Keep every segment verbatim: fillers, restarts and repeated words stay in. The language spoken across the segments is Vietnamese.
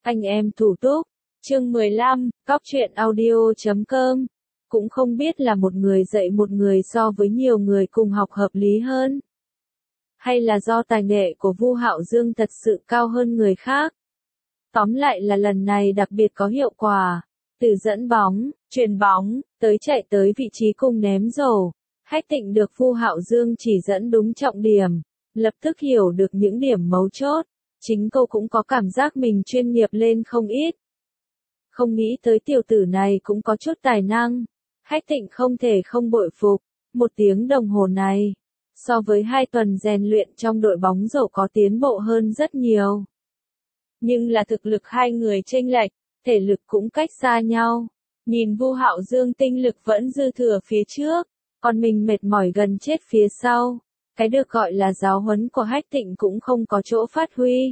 Anh em thủ túc, chương mười lăm, cóc truyện audio chấm com. Cũng không biết là một người dạy một người so với nhiều người cùng học hợp lý hơn. Hay là do tài nghệ của Vu Hạo Dương thật sự cao hơn người khác. Tóm lại là lần này đặc biệt có hiệu quả. Từ dẫn bóng, chuyền bóng, tới chạy tới vị trí cùng ném rổ. Hách Tịnh được Vu Hạo Dương chỉ dẫn đúng trọng điểm. Lập tức hiểu được những điểm mấu chốt. Chính cô cũng có cảm giác mình chuyên nghiệp lên không ít. Không nghĩ tới tiểu tử này cũng có chút tài năng. Hách Tịnh không thể không bội phục. Một tiếng đồng hồ này, so với hai tuần rèn luyện trong đội bóng rổ có tiến bộ hơn rất nhiều. Nhưng là thực lực hai người chênh lệch, thể lực cũng cách xa nhau. Nhìn Vu Hạo Dương tinh lực vẫn dư thừa phía trước, còn mình mệt mỏi gần chết phía sau. Cái được gọi là giáo huấn của Hách Tịnh cũng không có chỗ phát huy.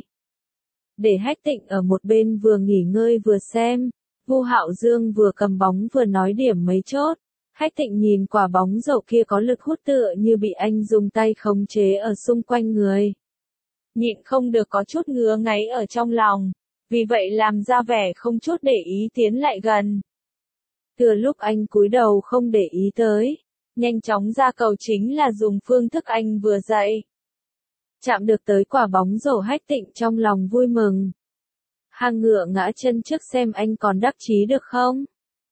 Để Hách Tịnh ở một bên vừa nghỉ ngơi vừa xem, Vu Hạo Dương vừa cầm bóng vừa nói điểm mấy chốt. Hách Tịnh nhìn quả bóng rổ kia có lực hút tựa như bị anh dùng tay khống chế ở xung quanh người. Nhịn không được có chút ngứa ngáy ở trong lòng, vì vậy làm ra vẻ không chút để ý tiến lại gần. Từ lúc anh cúi đầu không để ý tới, nhanh chóng ra cầu chính là dùng phương thức anh vừa dạy. Chạm được tới quả bóng rổ, Hách Tịnh trong lòng vui mừng. Hang ngựa ngã chân trước xem anh còn đắc chí được không?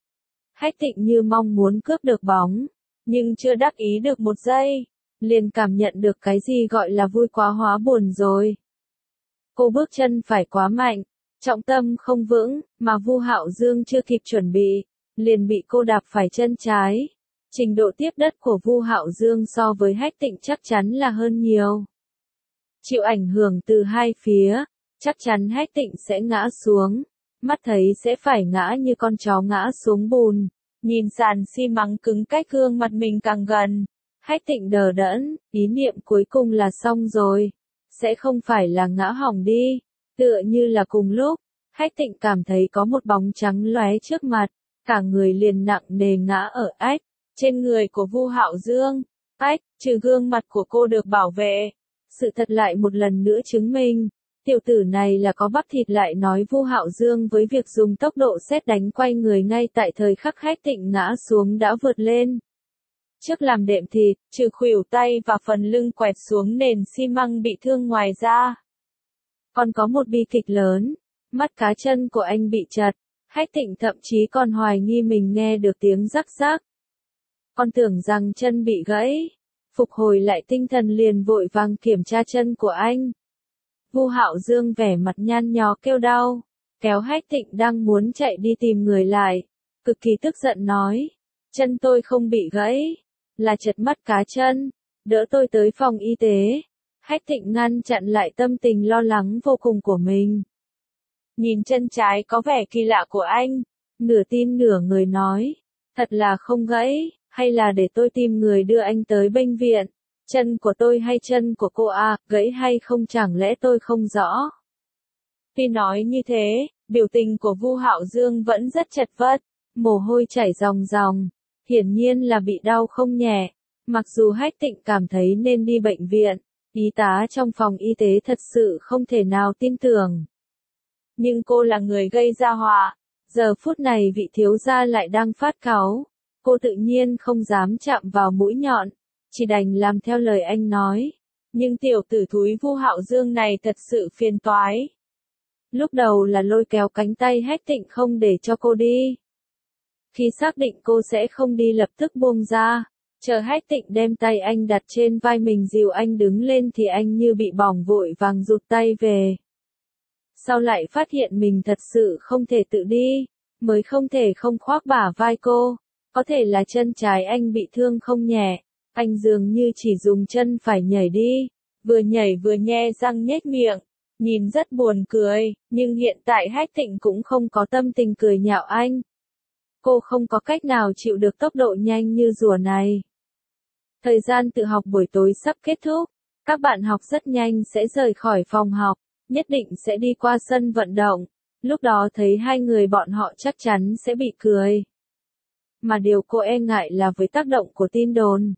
Hách Tịnh như mong muốn cướp được bóng, nhưng chưa đắc ý được một giây, liền cảm nhận được cái gì gọi là vui quá hóa buồn rồi. Cô bước chân phải quá mạnh, trọng tâm không vững, mà Vu Hạo Dương chưa kịp chuẩn bị, liền bị cô đạp phải chân trái. Trình độ tiếp đất của Vu Hạo Dương so với Hách Tịnh chắc chắn là hơn nhiều. Chịu ảnh hưởng từ hai phía, chắc chắn Hách Tịnh sẽ ngã xuống, mắt thấy sẽ phải ngã như con chó ngã xuống bùn. Nhìn sàn xi măng cứng cách gương mặt mình càng gần, Hách Tịnh đờ đẫn, ý niệm cuối cùng là xong rồi, sẽ không phải là ngã hỏng đi. Tựa như là cùng lúc, Hách Tịnh cảm thấy có một bóng trắng lóe trước mặt, cả người liền nặng nề ngã ở ách, trên người của Vu Hạo Dương. Ách, trừ gương mặt của cô được bảo vệ, sự thật lại một lần nữa chứng minh, tiểu tử này là có bắp thịt. Lại nói Vu Hạo Dương với việc dùng tốc độ sét đánh quay người ngay tại thời khắc Hách Tịnh ngã xuống đã vượt lên. Trước làm đệm thịt, trừ khuỷu tay và phần lưng quẹt xuống nền xi măng bị thương ngoài ra. Còn có một bi kịch lớn, mắt cá chân của anh bị chật, Hách Tịnh thậm chí còn hoài nghi mình nghe được tiếng rắc rắc. Còn tưởng rằng chân bị gãy, phục hồi lại tinh thần liền vội vàng kiểm tra chân của anh. Vu Hạo Dương vẻ mặt nhăn nhó kêu đau, kéo Hách Tịnh đang muốn chạy đi tìm người lại, cực kỳ tức giận nói, chân tôi không bị gãy, là chật mắt cá chân, đỡ tôi tới phòng y tế. Hách Tịnh ngăn chặn lại tâm tình lo lắng vô cùng của mình. Nhìn chân trái có vẻ kỳ lạ của anh, nửa tin nửa người nói, thật là không gãy, hay là để tôi tìm người đưa anh tới bệnh viện. Chân của tôi hay chân của cô à, gãy hay không chẳng lẽ tôi không rõ. Tuy nói như thế, biểu tình của Vu Hạo Dương vẫn rất chật vật, mồ hôi chảy ròng ròng, hiển nhiên là bị đau không nhẹ. Mặc dù Hách Tịnh cảm thấy nên đi bệnh viện, y tá trong phòng y tế thật sự không thể nào tin tưởng. Nhưng cô là người gây ra họa, giờ phút này vị thiếu gia lại đang phát cáu, cô tự nhiên không dám chạm vào mũi nhọn, chỉ đành làm theo lời anh nói. Nhưng tiểu tử thúi Vu Hạo Dương này thật sự phiền toái. Lúc đầu là lôi kéo cánh tay Hách Tịnh không để cho cô đi. Khi xác định cô sẽ không đi lập tức buông ra, chờ Hách Tịnh đem tay anh đặt trên vai mình dìu anh đứng lên thì anh như bị bỏng vội vàng rụt tay về. Sau lại phát hiện mình thật sự không thể tự đi, mới không thể không khoác bả vai cô. Có thể là chân trái anh bị thương không nhẹ, anh dường như chỉ dùng chân phải nhảy đi, vừa nhảy vừa nhe răng nhếch miệng, nhìn rất buồn cười, nhưng hiện tại Hách Tịnh cũng không có tâm tình cười nhạo anh. Cô không có cách nào chịu được tốc độ nhanh như rùa này. Thời gian tự học buổi tối sắp kết thúc, các bạn học rất nhanh sẽ rời khỏi phòng học, nhất định sẽ đi qua sân vận động, lúc đó thấy hai người bọn họ chắc chắn sẽ bị cười. Mà điều cô e ngại là với tác động của tin đồn,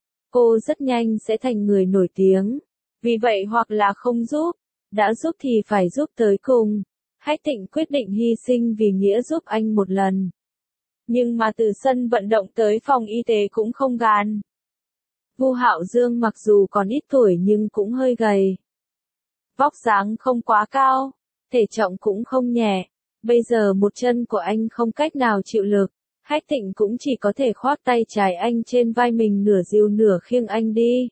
cô rất nhanh sẽ thành người nổi tiếng. Vì vậy hoặc là không giúp, đã giúp thì phải giúp tới cùng. Hách Tịnh quyết định hy sinh vì nghĩa giúp anh một lần. Nhưng mà từ sân vận động tới phòng y tế cũng không gan. Vu Hạo Dương mặc dù còn ít tuổi nhưng cũng hơi gầy. Vóc dáng không quá cao, thể trọng cũng không nhẹ. Bây giờ một chân của anh không cách nào chịu lực. Hách Tịnh cũng chỉ có thể khoác tay trái anh trên vai mình nửa dìu nửa khiêng anh đi.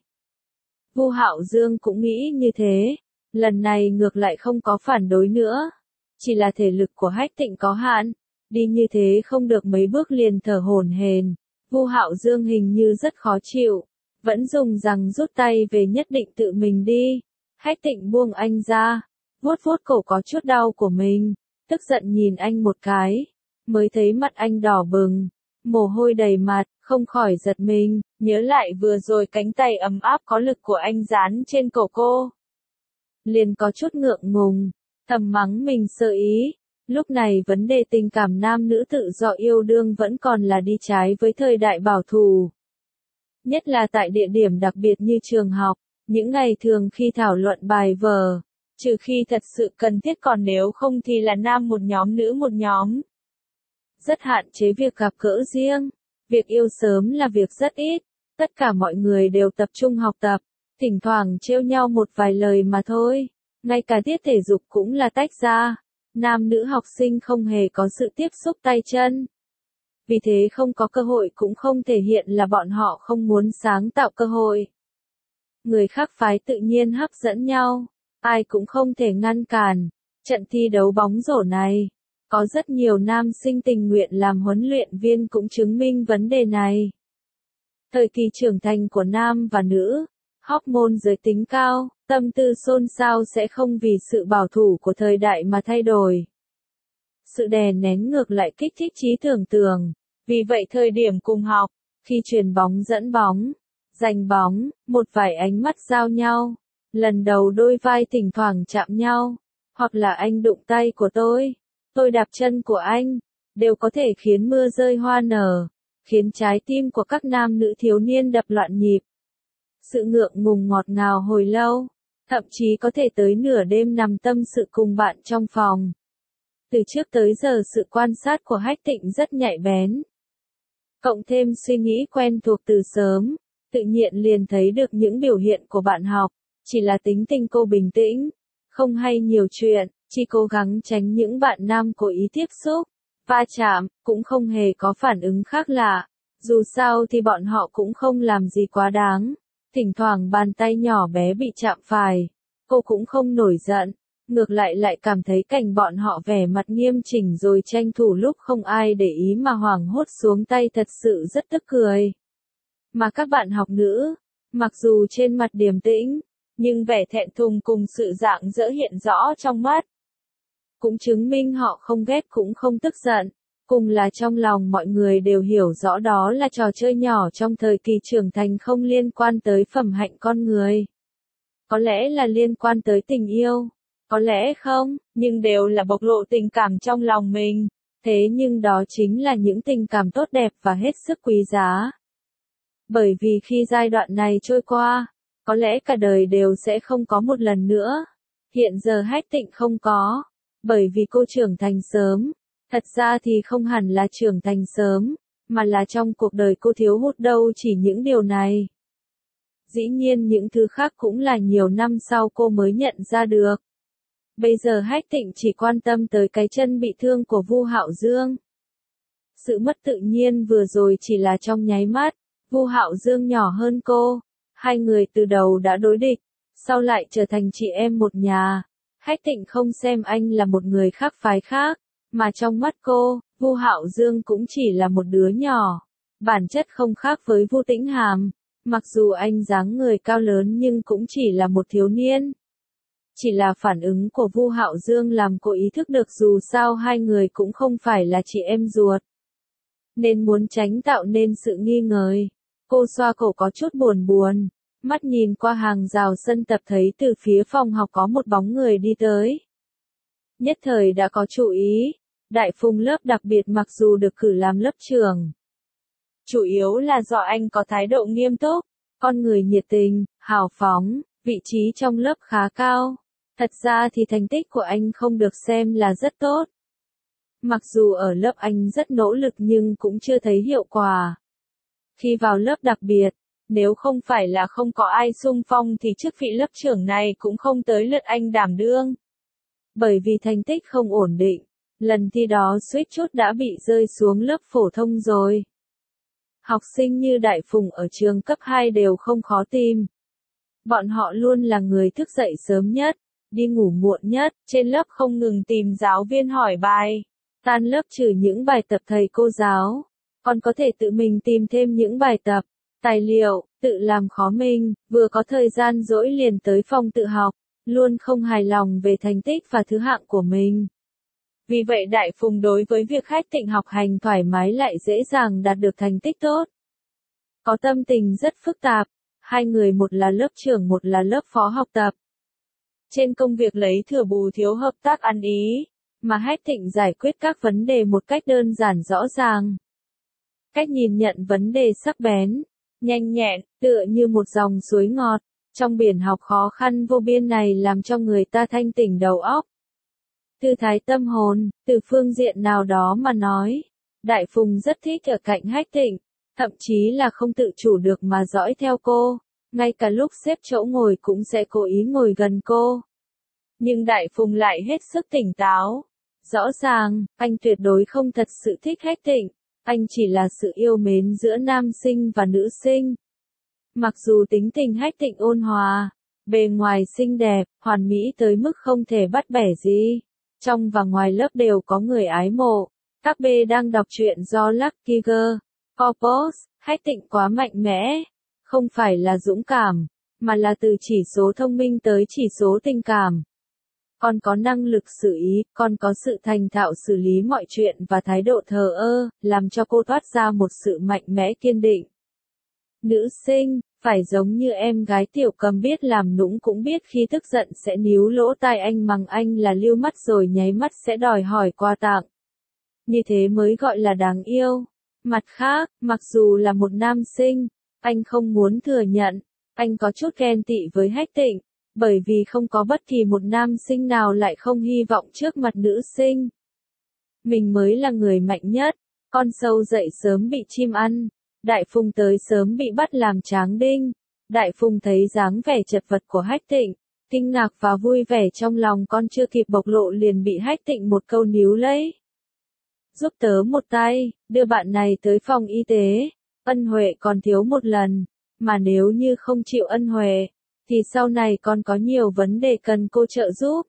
Vu Hạo Dương cũng nghĩ như thế. Lần này ngược lại không có phản đối nữa. Chỉ là thể lực của Hách Tịnh có hạn. Đi như thế không được mấy bước liền thở hổn hển. Vu Hạo Dương hình như rất khó chịu. Vẫn dùng rằng rút tay về nhất định tự mình đi. Hách Tịnh buông anh ra. Vuốt vuốt cổ có chút đau của mình. Tức giận nhìn anh một cái. Mới thấy mặt anh đỏ bừng. Mồ hôi đầy mặt, không khỏi giật mình. Nhớ lại vừa rồi cánh tay ấm áp có lực của anh dán trên cổ cô. Liền có chút ngượng ngùng. Thầm mắng mình sơ ý. Lúc này vấn đề tình cảm nam nữ tự do yêu đương vẫn còn là đi trái với thời đại bảo thủ. Nhất là tại địa điểm đặc biệt như trường học, những ngày thường khi thảo luận bài vở, trừ khi thật sự cần thiết còn nếu không thì là nam một nhóm nữ một nhóm. Rất hạn chế việc gặp gỡ riêng, việc yêu sớm là việc rất ít, tất cả mọi người đều tập trung học tập, thỉnh thoảng trêu nhau một vài lời mà thôi, ngay cả tiết thể dục cũng là tách ra. Nam nữ học sinh không hề có sự tiếp xúc tay chân. Vì thế không có cơ hội cũng không thể hiện là bọn họ không muốn sáng tạo cơ hội. Người khác phái tự nhiên hấp dẫn nhau, ai cũng không thể ngăn cản. Trận thi đấu bóng rổ này, có rất nhiều nam sinh tình nguyện làm huấn luyện viên cũng chứng minh vấn đề này. Thời kỳ trưởng thành của nam và nữ, hormone giới tính cao, tâm tư xôn xao sẽ không vì sự bảo thủ của thời đại mà thay đổi. Sự đè nén ngược lại kích thích trí tưởng tượng. Vì vậy thời điểm cùng học, khi chuyền bóng dẫn bóng, giành bóng, một vài ánh mắt giao nhau. Lần đầu đôi vai thỉnh thoảng chạm nhau, hoặc là anh đụng tay của tôi, tôi đạp chân của anh, đều có thể khiến mưa rơi hoa nở, khiến trái tim của các nam nữ thiếu niên đập loạn nhịp. Sự ngượng ngùng ngọt ngào hồi lâu, thậm chí có thể tới nửa đêm nằm tâm sự cùng bạn trong phòng. Từ trước tới giờ sự quan sát của Hách Tịnh rất nhạy bén. Cộng thêm suy nghĩ quen thuộc từ sớm, tự nhiên liền thấy được những biểu hiện của bạn học, chỉ là tính tình cô bình tĩnh, không hay nhiều chuyện, chỉ cố gắng tránh những bạn nam cố ý tiếp xúc, va chạm, cũng không hề có phản ứng khác lạ. Dù sao thì bọn họ cũng không làm gì quá đáng, thỉnh thoảng bàn tay nhỏ bé bị chạm phải, cô cũng không nổi giận. Ngược lại lại cảm thấy cảnh bọn họ vẻ mặt nghiêm chỉnh rồi tranh thủ lúc không ai để ý mà hoảng hốt xuống tay thật sự rất tức cười. Mà các bạn học nữ, mặc dù trên mặt điềm tĩnh, nhưng vẻ thẹn thùng cùng sự rạng rỡ hiện rõ trong mắt. Cũng chứng minh họ không ghét cũng không tức giận, cùng là trong lòng mọi người đều hiểu rõ đó là trò chơi nhỏ trong thời kỳ trưởng thành không liên quan tới phẩm hạnh con người. Có lẽ là liên quan tới tình yêu. Có lẽ không, nhưng đều là bộc lộ tình cảm trong lòng mình. Thế nhưng đó chính là những tình cảm tốt đẹp và hết sức quý giá. Bởi vì khi giai đoạn này trôi qua, có lẽ cả đời đều sẽ không có một lần nữa. Hiện giờ Hách Tịnh không có, bởi vì cô trưởng thành sớm. Thật ra thì không hẳn là trưởng thành sớm, mà là trong cuộc đời cô thiếu hụt đâu chỉ những điều này. Dĩ nhiên những thứ khác cũng là nhiều năm sau cô mới nhận ra được. Bây giờ Hách Tịnh chỉ quan tâm tới cái chân bị thương của Vu Hạo Dương. Sự mất tự nhiên vừa rồi chỉ là trong nháy mắt, Vu Hạo Dương nhỏ hơn cô, hai người từ đầu đã đối địch, sau lại trở thành chị em một nhà. Hách Tịnh không xem anh là một người khác phái khác, mà trong mắt cô, Vu Hạo Dương cũng chỉ là một đứa nhỏ, bản chất không khác với Vu Tĩnh Hàm, mặc dù anh dáng người cao lớn nhưng cũng chỉ là một thiếu niên. Chỉ là phản ứng của Vu Hạo Dương làm cô ý thức được dù sao hai người cũng không phải là chị em ruột. Nên muốn tránh tạo nên sự nghi ngờ. Cô xoa cổ có chút buồn buồn, mắt nhìn qua hàng rào sân tập thấy từ phía phòng học có một bóng người đi tới. Nhất thời đã có chú ý, Đại Phùng lớp đặc biệt mặc dù được cử làm lớp trưởng. Chủ yếu là do anh có thái độ nghiêm túc, con người nhiệt tình, hào phóng, vị trí trong lớp khá cao. Thật ra thì thành tích của anh không được xem là rất tốt. Mặc dù ở lớp anh rất nỗ lực nhưng cũng chưa thấy hiệu quả. Khi vào lớp đặc biệt, nếu không phải là không có ai xung phong thì chức vị lớp trưởng này cũng không tới lượt anh đảm đương. Bởi vì thành tích không ổn định, lần thi đó suýt chút đã bị rơi xuống lớp phổ thông rồi. Học sinh như Đại Phùng ở trường cấp hai đều không khó tìm. Bọn họ luôn là người thức dậy sớm nhất, đi ngủ muộn nhất, trên lớp không ngừng tìm giáo viên hỏi bài. Tan lớp trừ những bài tập thầy cô giáo, còn có thể tự mình tìm thêm những bài tập, tài liệu, tự làm khó mình, vừa có thời gian rỗi liền tới phòng tự học, luôn không hài lòng về thành tích và thứ hạng của mình. Vì vậy Đại Phùng đối với việc Hách Tịnh học hành thoải mái lại dễ dàng đạt được thành tích tốt. Có tâm tình rất phức tạp, hai người một là lớp trưởng một là lớp phó học tập. Trên công việc lấy thừa bù thiếu hợp tác ăn ý, mà Hách Tịnh giải quyết các vấn đề một cách đơn giản rõ ràng. Cách nhìn nhận vấn đề sắc bén, nhanh nhẹn, tựa như một dòng suối ngọt, trong biển học khó khăn vô biên này làm cho người ta thanh tỉnh đầu óc. Thư thái tâm hồn, từ phương diện nào đó mà nói, Đại Phùng rất thích ở cạnh Hách Tịnh, thậm chí là không tự chủ được mà dõi theo cô, ngay cả lúc xếp chỗ ngồi cũng sẽ cố ý ngồi gần cô. Nhưng Đại Phùng lại hết sức tỉnh táo. Rõ ràng, anh tuyệt đối không thật sự thích Hách Tịnh, anh chỉ là sự yêu mến giữa nam sinh và nữ sinh. Mặc dù tính tình Hách Tịnh ôn hòa, bề ngoài xinh đẹp, hoàn mỹ tới mức không thể bắt bẻ gì, trong và ngoài lớp đều có người ái mộ. Các bê đang đọc truyện do Lucky Girl, Corpus, Hách Tịnh quá mạnh mẽ, không phải là dũng cảm, mà là từ chỉ số thông minh tới chỉ số tình cảm. Con có năng lực xử ý, con có sự thành thạo xử lý mọi chuyện và thái độ thờ ơ, làm cho cô toát ra một sự mạnh mẽ kiên định. Nữ sinh, phải giống như em gái Tiểu Cầm biết làm nũng cũng biết khi tức giận sẽ níu lỗ tai anh mắng anh là lưu mắt rồi nháy mắt sẽ đòi hỏi quà tặng. Như thế mới gọi là đáng yêu. Mặt khác, mặc dù là một nam sinh, anh không muốn thừa nhận, anh có chút ghen tị với Hách Tịnh. Bởi vì không có bất kỳ một nam sinh nào lại không hy vọng trước mặt nữ sinh. Mình mới là người mạnh nhất, con sâu dậy sớm bị chim ăn, Đại Phùng tới sớm bị bắt làm tráng đinh. Đại Phùng thấy dáng vẻ chật vật của Hách Tịnh, kinh ngạc và vui vẻ trong lòng con chưa kịp bộc lộ liền bị Hách Tịnh một câu níu lấy. Giúp tớ một tay, đưa bạn này tới phòng y tế, ân huệ còn thiếu một lần, mà nếu như không chịu ân huệ, thì sau này còn có nhiều vấn đề cần cô trợ giúp.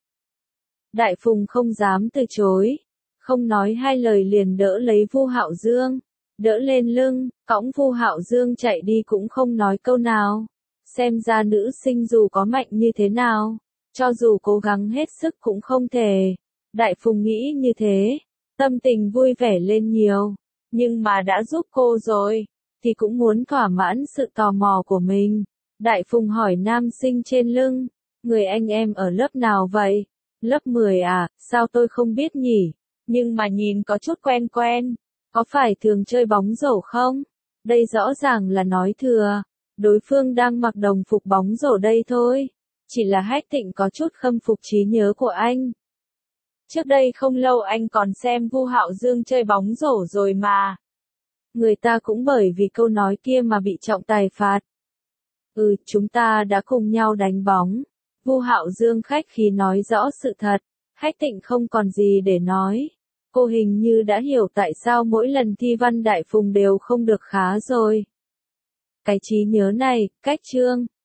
Đại Phùng không dám từ chối, không nói hai lời liền đỡ lấy Vu Hạo Dương, đỡ lên lưng, cõng Vu Hạo Dương chạy đi cũng không nói câu nào. Xem ra nữ sinh dù có mạnh như thế nào, cho dù cố gắng hết sức cũng không thể. Đại Phùng nghĩ như thế, tâm tình vui vẻ lên nhiều, nhưng mà đã giúp cô rồi, thì cũng muốn thỏa mãn sự tò mò của mình. Đại Phùng hỏi nam sinh trên lưng, người anh em ở lớp nào vậy? Lớp mười à, sao tôi không biết nhỉ? Nhưng mà nhìn có chút quen quen, có phải thường chơi bóng rổ không? Đây rõ ràng là nói thừa, đối phương đang mặc đồng phục bóng rổ đây thôi. Chỉ là Hách Tịnh có chút khâm phục trí nhớ của anh. Trước đây không lâu anh còn xem Vu Hạo Dương chơi bóng rổ rồi mà. Người ta cũng bởi vì câu nói kia mà bị trọng tài phạt. Ừ, chúng ta đã cùng nhau đánh bóng. Vu Hạo Dương khách khí nói rõ sự thật. Hách Tịnh không còn gì để nói. Cô hình như đã hiểu tại sao mỗi lần thi văn Đại Phùng đều không được khá rồi. Cái trí nhớ này, cách chương.